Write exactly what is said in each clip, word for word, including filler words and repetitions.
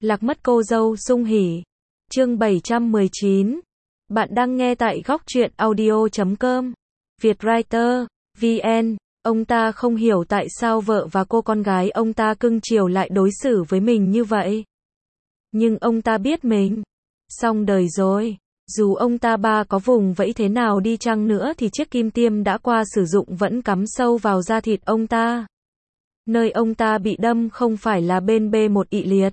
Lạc mất cô dâu sung hỉ. Chương bảy trăm mười chín. Bạn đang nghe tại góc truyện audio chấm com. Vietwriter, vê en. Ông ta không hiểu tại sao vợ và cô con gái ông ta cưng chiều lại đối xử với mình như vậy. Nhưng ông ta biết mình xong đời rồi. Dù ông ta ba có vùng vẫy thế nào đi chăng nữa thì chiếc kim tiêm đã qua sử dụng vẫn cắm sâu vào da thịt ông ta. Nơi ông ta bị đâm không phải là bên bê một ị liệt.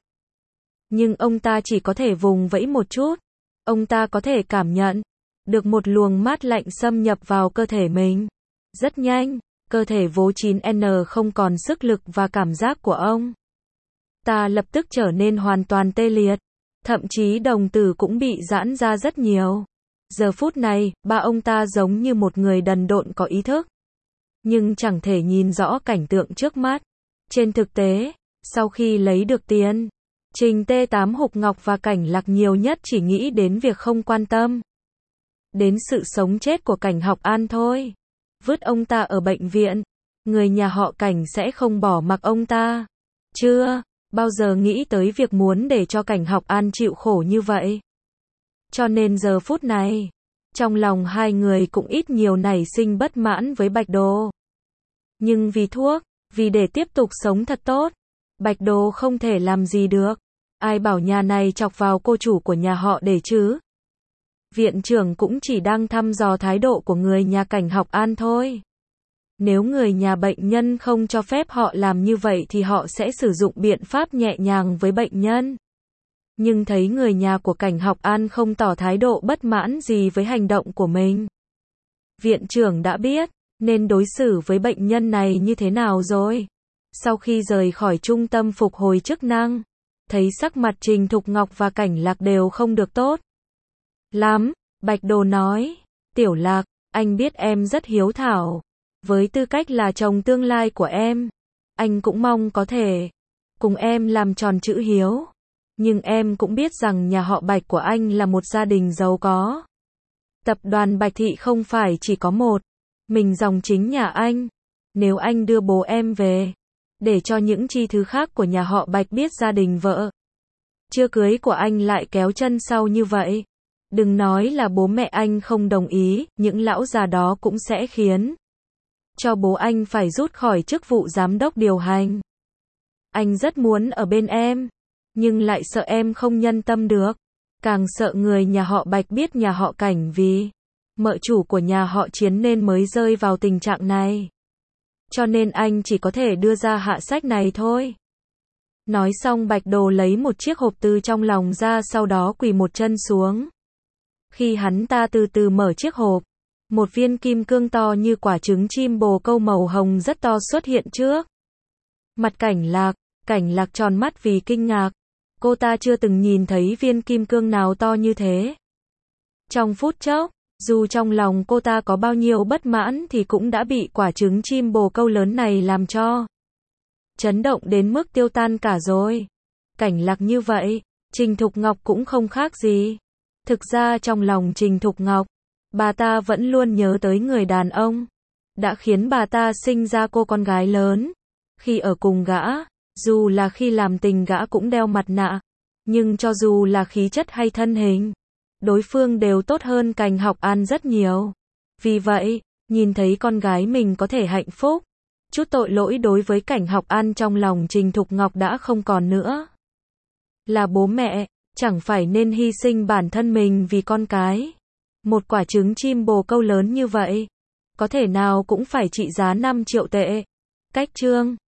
Nhưng ông ta chỉ có thể vùng vẫy một chút. Ông ta có thể cảm nhận được một luồng mát lạnh xâm nhập vào cơ thể mình. Rất nhanh, cơ thể vố chín N không còn sức lực và cảm giác của ông ta lập tức trở nên hoàn toàn tê liệt. Thậm chí đồng tử cũng bị giãn ra rất nhiều. Giờ phút này, ba ông ta giống như một người đần độn có ý thức. Nhưng chẳng thể nhìn rõ cảnh tượng trước mắt. Trên thực tế, sau khi lấy được tiền, Trình T tám Hục Ngọc và Cảnh Lạc nhiều nhất chỉ nghĩ đến việc không quan tâm đến sự sống chết của Cảnh Học An thôi. Vứt ông ta ở bệnh viện, người nhà họ Cảnh sẽ không bỏ mặc ông ta. Chưa bao giờ nghĩ tới việc muốn để cho Cảnh Học An chịu khổ như vậy. Cho nên giờ phút này, trong lòng hai người cũng ít nhiều nảy sinh bất mãn với Bạch Đồ. Nhưng vì thuốc, vì để tiếp tục sống thật tốt, Bạch Đồ không thể làm gì được. Ai bảo nhà này chọc vào cô chủ của nhà họ để chứ. Viện trưởng cũng chỉ đang thăm dò thái độ của người nhà Cảnh Học An thôi. Nếu người nhà bệnh nhân không cho phép họ làm như vậy thì họ sẽ sử dụng biện pháp nhẹ nhàng với bệnh nhân. Nhưng thấy người nhà của Cảnh Học An không tỏ thái độ bất mãn gì với hành động của mình. Viện trưởng đã biết nên đối xử với bệnh nhân này như thế nào rồi. Sau khi rời khỏi trung tâm phục hồi chức năng, thấy sắc mặt Trình Thục Ngọc và Cảnh Lạc đều không được tốt lắm. Bạch Đồ nói, Tiểu Lạc, anh biết em rất hiếu thảo. Với tư cách là chồng tương lai của em, anh cũng mong có thể cùng em làm tròn chữ hiếu. Nhưng em cũng biết rằng nhà họ Bạch của anh là một gia đình giàu có. Tập đoàn Bạch Thị không phải chỉ có một mình dòng chính nhà anh. Nếu anh đưa bố em về, để cho những chi thứ khác của nhà họ Bạch biết gia đình vợ chưa cưới của anh lại kéo chân sau như vậy, đừng nói là bố mẹ anh không đồng ý, những lão già đó cũng sẽ khiến cho bố anh phải rút khỏi chức vụ giám đốc điều hành. Anh rất muốn ở bên em, nhưng lại sợ em không nhân tâm được. Càng sợ người nhà họ Bạch biết nhà họ Cảnh vì mợ chủ của nhà họ Chiến nên mới rơi vào tình trạng này. Cho nên anh chỉ có thể đưa ra hạ sách này thôi. Nói xong Bạch Đồ lấy một chiếc hộp từ trong lòng ra, sau đó quỳ một chân xuống. Khi hắn ta từ từ mở chiếc hộp, một viên kim cương to như quả trứng chim bồ câu màu hồng rất to xuất hiện trước mặt Cảnh Lạc. Cảnh Lạc tròn mắt vì kinh ngạc. Cô ta chưa từng nhìn thấy viên kim cương nào to như thế. Trong phút chốc, dù trong lòng cô ta có bao nhiêu bất mãn thì cũng đã bị quả trứng chim bồ câu lớn này làm cho chấn động đến mức tiêu tan cả rồi. Cảnh Lạc như vậy, Trình Thục Ngọc cũng không khác gì. Thực ra trong lòng Trình Thục Ngọc, bà ta vẫn luôn nhớ tới người đàn ông đã khiến bà ta sinh ra cô con gái lớn. Khi ở cùng gã, dù là khi làm tình gã cũng đeo mặt nạ, nhưng cho dù là khí chất hay thân hình, đối phương đều tốt hơn Cảnh Học An rất nhiều. Vì vậy, nhìn thấy con gái mình có thể hạnh phúc, chút tội lỗi đối với Cảnh Học An trong lòng Trình Thục Ngọc đã không còn nữa. Là bố mẹ, chẳng phải nên hy sinh bản thân mình vì con cái. Một quả trứng chim bồ câu lớn như vậy, có thể nào cũng phải trị giá năm triệu tệ. Cách chương